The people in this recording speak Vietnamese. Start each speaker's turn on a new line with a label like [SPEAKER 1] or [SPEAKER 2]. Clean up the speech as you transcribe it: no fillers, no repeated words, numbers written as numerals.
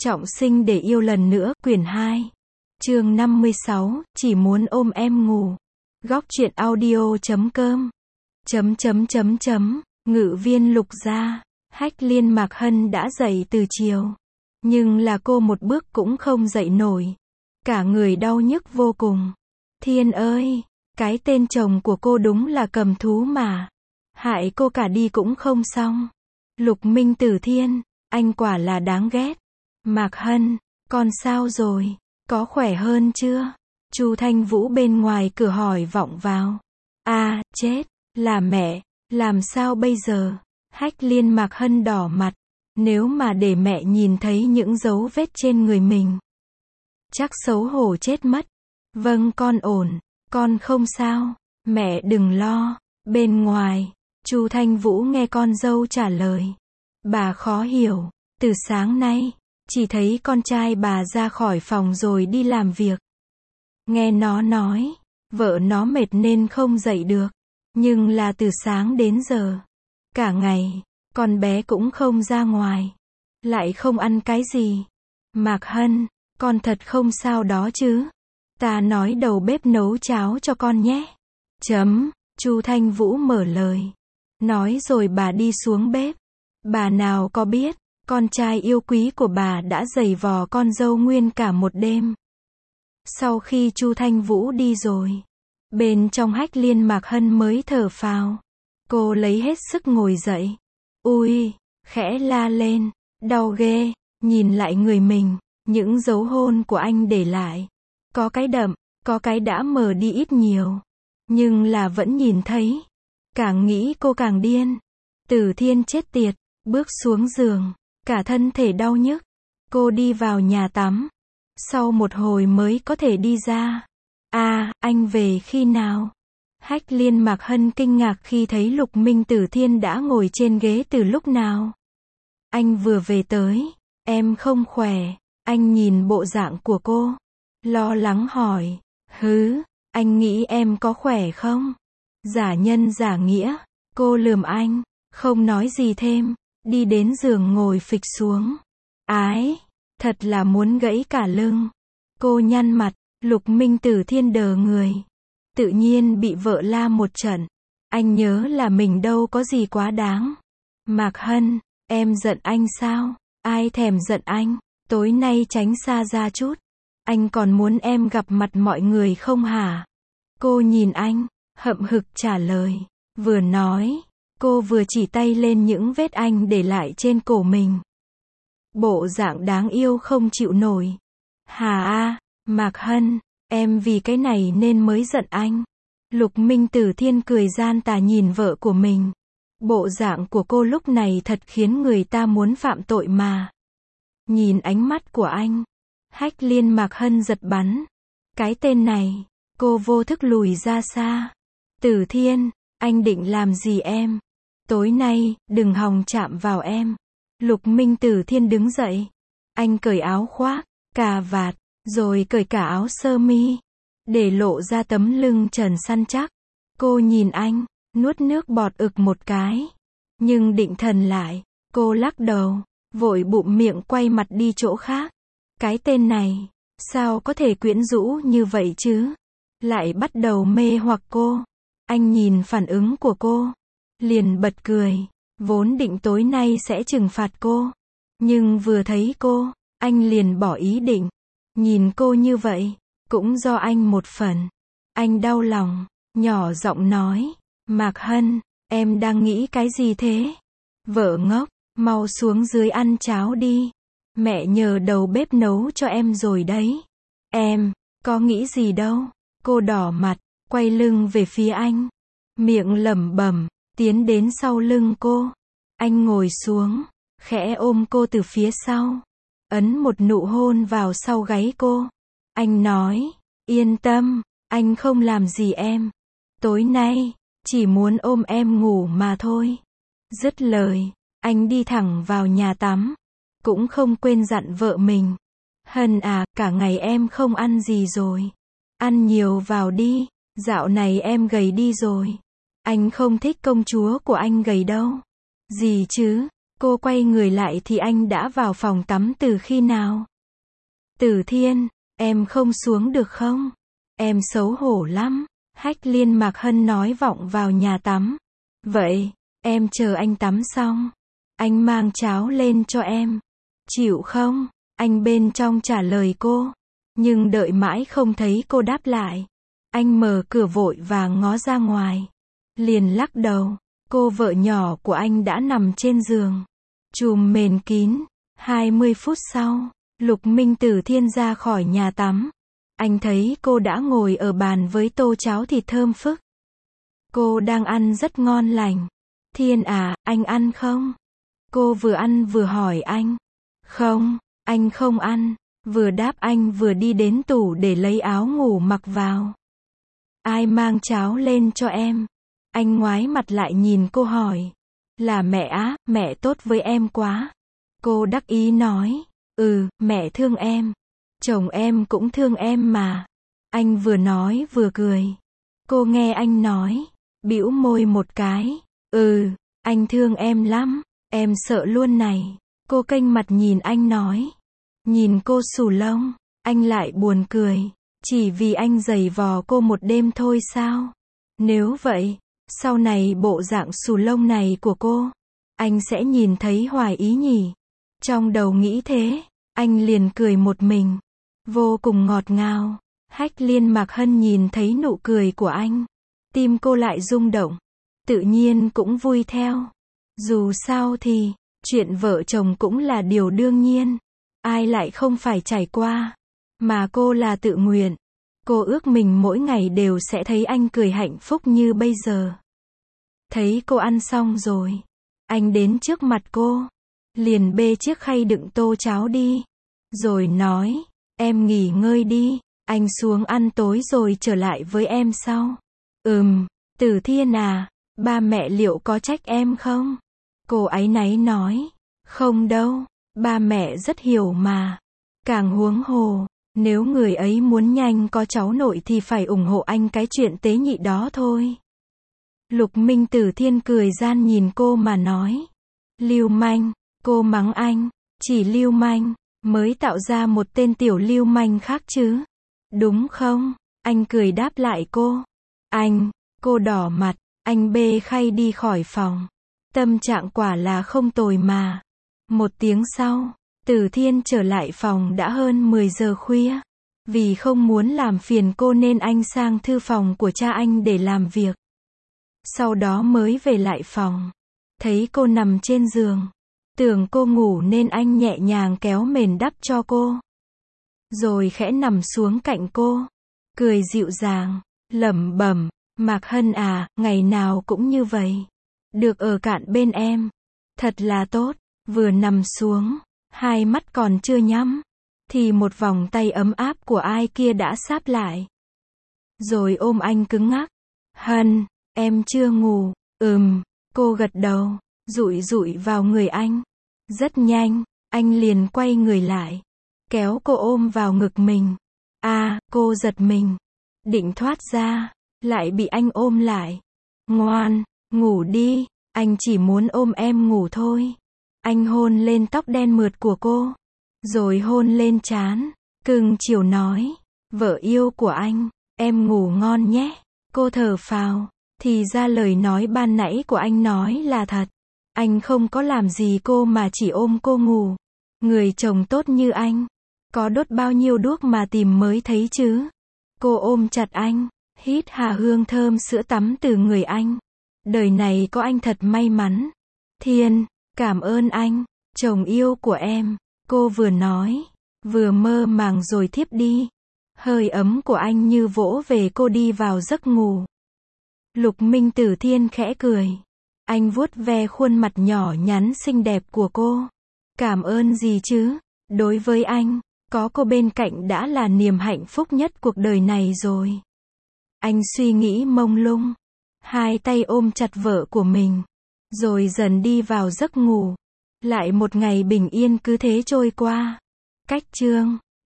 [SPEAKER 1] Trọng sinh để yêu lần nữa, quyển 2. Chương 56, chỉ muốn ôm em ngủ. Góc truyện audio.com. Ngự viên Lục gia. Hách Liên Mạc Hân đã dậy từ chiều. Nhưng là cô một bước cũng không dậy nổi. Cả người đau nhức vô cùng. Thiên ơi, cái tên chồng của cô đúng là cầm thú mà. Hại cô cả đi cũng không xong. Lục Minh Tử Thiên, anh quả là đáng ghét. Mạc Hân, con sao rồi? Có khỏe hơn chưa? Chu Thanh Vũ bên ngoài cửa hỏi vọng vào. À, chết, là mẹ, làm sao bây giờ? Hách Liên Mạc Hân đỏ mặt. Nếu mà để mẹ nhìn thấy những dấu vết trên người mình, chắc xấu hổ chết mất. Vâng, con ổn, con không sao, mẹ đừng lo. Bên ngoài, Chu Thanh Vũ nghe con dâu trả lời. Bà khó hiểu, từ sáng nay, chỉ thấy con trai bà ra khỏi phòng rồi đi làm việc. Nghe nó nói, vợ nó mệt nên không dậy được. Nhưng là từ sáng đến giờ, cả ngày, con bé cũng không ra ngoài. Lại không ăn cái gì. Mạc Hân, con thật không sao đó chứ? Ta nói đầu bếp nấu cháo cho con nhé. Chu Thanh Vũ mở lời. Nói rồi bà đi xuống bếp. Bà nào có biết, con trai yêu quý của bà đã giày vò con dâu nguyên cả một đêm. Sau khi Chu Thanh Vũ đi rồi, bên trong Hách Liên Mạc Hân mới thở phào. Cô lấy hết sức ngồi dậy. Ui, khẽ la lên, đau ghê, nhìn lại người mình, những dấu hôn của anh để lại. Có cái đậm, có cái đã mờ đi ít nhiều. Nhưng là vẫn nhìn thấy. Càng nghĩ cô càng điên. Tử Thiên chết tiệt, bước xuống giường, cả thân thể đau nhức. Cô đi vào nhà tắm. Sau một hồi mới có thể đi ra. À, anh về khi nào? Hách Liên Mạc Hân kinh ngạc khi thấy Lục Minh Tử Thiên đã ngồi trên ghế từ lúc nào. Anh vừa về tới, em không khỏe. Anh nhìn bộ dạng của cô, lo lắng hỏi. Anh nghĩ em có khỏe không? Giả nhân giả nghĩa, cô lườm anh, không nói gì thêm, đi đến giường ngồi phịch xuống. Ái, thật là muốn gãy cả lưng. Cô nhăn mặt, Lục Minh Tử Thiên đờ người. Tự nhiên bị vợ la một trận. Anh nhớ là mình đâu có gì quá đáng. Mạc Hân, em giận anh sao? Ai thèm giận anh? Tối nay tránh xa ra chút. Anh còn muốn em gặp mặt mọi người không hả? Cô nhìn anh, hậm hực trả lời. Vừa nói, cô vừa chỉ tay lên những vết anh để lại trên cổ mình. Bộ dạng đáng yêu không chịu nổi. Mạc Hân, em vì cái này nên mới giận anh. Lục Minh Tử Thiên cười gian tà nhìn vợ của mình. Bộ dạng của cô lúc này thật khiến người ta muốn phạm tội mà. Nhìn ánh mắt của anh, Hách Liên Mạc Hân giật bắn. Cái tên này, cô vô thức lùi ra xa. Tử Thiên, anh định làm gì em? Tối nay, đừng hòng chạm vào em. Lục Minh Tử Thiên đứng dậy. Anh cởi áo khoác, cà vạt, rồi cởi cả áo sơ mi, để lộ ra tấm lưng trần săn chắc. Cô nhìn anh, nuốt nước bọt ực một cái. Nhưng định thần lại, cô lắc đầu, vội bụm miệng quay mặt đi chỗ khác. Cái tên này, sao có thể quyến rũ như vậy chứ? Lại bắt đầu mê hoặc cô. Anh nhìn phản ứng của cô, liền bật cười. Vốn định tối nay sẽ trừng phạt cô. Nhưng vừa thấy cô, anh liền bỏ ý định. Nhìn cô như vậy, cũng do anh một phần. Anh đau lòng, nhỏ giọng nói. Mạc Hân, em đang nghĩ cái gì thế? Vợ ngốc, mau xuống dưới ăn cháo đi. Mẹ nhờ đầu bếp nấu cho em rồi đấy. Em, có nghĩ gì đâu. Cô đỏ mặt, quay lưng về phía anh. Miệng lẩm bẩm, tiến đến sau lưng cô. Anh ngồi xuống, khẽ ôm cô từ phía sau. Ấn một nụ hôn vào sau gáy cô. Anh nói, yên tâm, anh không làm gì em. Tối nay, chỉ muốn ôm em ngủ mà thôi. Dứt lời, anh đi thẳng vào nhà tắm. Cũng không quên dặn vợ mình. Hân à, cả ngày em không ăn gì rồi. Ăn nhiều vào đi, dạo này em gầy đi rồi. Anh không thích công chúa của anh gầy đâu. Gì chứ, Cô quay người lại thì anh đã vào phòng tắm từ khi nào? Tử Thiên, em không xuống được không? Em xấu hổ lắm. Hách Liên Mạc Hân nói vọng vào nhà tắm. Vậy, em chờ anh tắm xong. Anh mang cháo lên cho em. Chịu không? Anh bên trong trả lời cô. Nhưng đợi mãi không thấy cô đáp lại. Anh mở cửa vội và ngó ra ngoài. Liền lắc đầu. Cô vợ nhỏ của anh đã nằm trên giường. Chùm mền kín. 20 phút sau, Lục Minh Tử Thiên ra khỏi nhà tắm. Anh thấy cô đã ngồi ở bàn với tô cháo thịt thơm phức. Cô đang ăn rất ngon lành. Thiên à, anh ăn không? Cô vừa ăn vừa hỏi anh. Không, anh không ăn. Vừa đáp anh vừa đi đến tủ để lấy áo ngủ mặc vào. Ai mang cháo lên cho em? Anh ngoái mặt lại nhìn cô hỏi. Là mẹ á, mẹ tốt với em quá. Cô đắc ý nói. Mẹ thương em. Chồng em cũng thương em mà. Anh vừa nói vừa cười. Cô nghe anh nói. Bĩu môi một cái. Anh thương em lắm. Em sợ luôn này. Cô kênh mặt nhìn anh nói. Nhìn cô xù lông. Anh lại buồn cười. Chỉ vì anh giày vò cô một đêm thôi sao? Nếu vậy, sau này bộ dạng xù lông này của cô, anh sẽ nhìn thấy hoài ý nhỉ? Trong đầu nghĩ thế, anh liền cười một mình. Vô cùng ngọt ngào. Hách Liên Mạc Hân nhìn thấy nụ cười của anh. Tim cô lại rung động. Tự nhiên cũng vui theo. Dù sao thì, chuyện vợ chồng cũng là điều đương nhiên. Ai lại không phải trải qua. Mà cô là tự nguyện. Cô ước mình mỗi ngày đều sẽ thấy anh cười hạnh phúc như bây giờ. Thấy cô ăn xong rồi. Anh đến trước mặt cô. Liền bê chiếc khay đựng tô cháo đi. Rồi nói, em nghỉ ngơi đi. Anh xuống ăn tối rồi trở lại với em sau. Tử Thiên à, ba mẹ liệu có trách em không? Cô áy náy nói. Không đâu, ba mẹ rất hiểu mà. Càng huống hồ, nếu người ấy muốn nhanh có cháu nội thì phải ủng hộ anh cái chuyện tế nhị đó thôi. Lục Minh Tử Thiên cười gian nhìn cô mà nói. Lưu manh, cô mắng anh, chỉ lưu manh mới tạo ra một tên tiểu lưu manh khác chứ. Đúng không? Anh cười đáp lại cô. Cô đỏ mặt, anh bê khay đi khỏi phòng. Tâm trạng quả là không tồi mà. Một tiếng sau, Tử Thiên trở lại phòng đã hơn 10 giờ khuya. Vì không muốn làm phiền cô nên anh sang thư phòng của cha anh để làm việc. Sau đó mới về lại phòng. Thấy cô nằm trên giường. Tưởng cô ngủ nên anh nhẹ nhàng kéo mền đắp cho cô. Rồi khẽ nằm xuống cạnh cô. Cười dịu dàng, lẩm bẩm, Mạc Hân à, ngày nào cũng như vậy. Được ở cạnh bên em. Thật là tốt. Vừa nằm xuống, hai mắt còn chưa nhắm. Thì một vòng tay ấm áp của ai kia đã sáp lại. Rồi ôm anh cứng ngắc. Hân, em chưa ngủ. Cô gật đầu, dụi dụi vào người anh. Rất nhanh, anh liền quay người lại. Kéo cô ôm vào ngực mình. Cô giật mình. Định thoát ra, lại bị anh ôm lại. Ngoan, ngủ đi, anh chỉ muốn ôm em ngủ thôi. Anh hôn lên tóc đen mượt của cô. Rồi hôn lên trán. Cưng chiều nói. Vợ yêu của anh, em ngủ ngon nhé. Cô thở phào. Thì ra lời nói ban nãy của anh nói là thật. Anh không có làm gì cô mà chỉ ôm cô ngủ. Người chồng tốt như anh, có đốt bao nhiêu đuốc mà tìm mới thấy chứ. Cô ôm chặt anh, hít hà hương thơm sữa tắm từ người anh. Đời này có anh thật may mắn. Thiên, cảm ơn anh, chồng yêu của em. Cô vừa nói, vừa mơ màng rồi thiếp đi. Hơi ấm của anh như vỗ về cô đi vào giấc ngủ. Lục Minh Tử Thiên khẽ cười. Anh vuốt ve khuôn mặt nhỏ nhắn xinh đẹp của cô. Cảm ơn gì chứ? Đối với anh, có cô bên cạnh đã là niềm hạnh phúc nhất cuộc đời này rồi. Anh suy nghĩ mông lung. Hai tay ôm chặt vợ của mình. Rồi dần đi vào giấc ngủ. Lại một ngày bình yên cứ thế trôi qua. Cách chương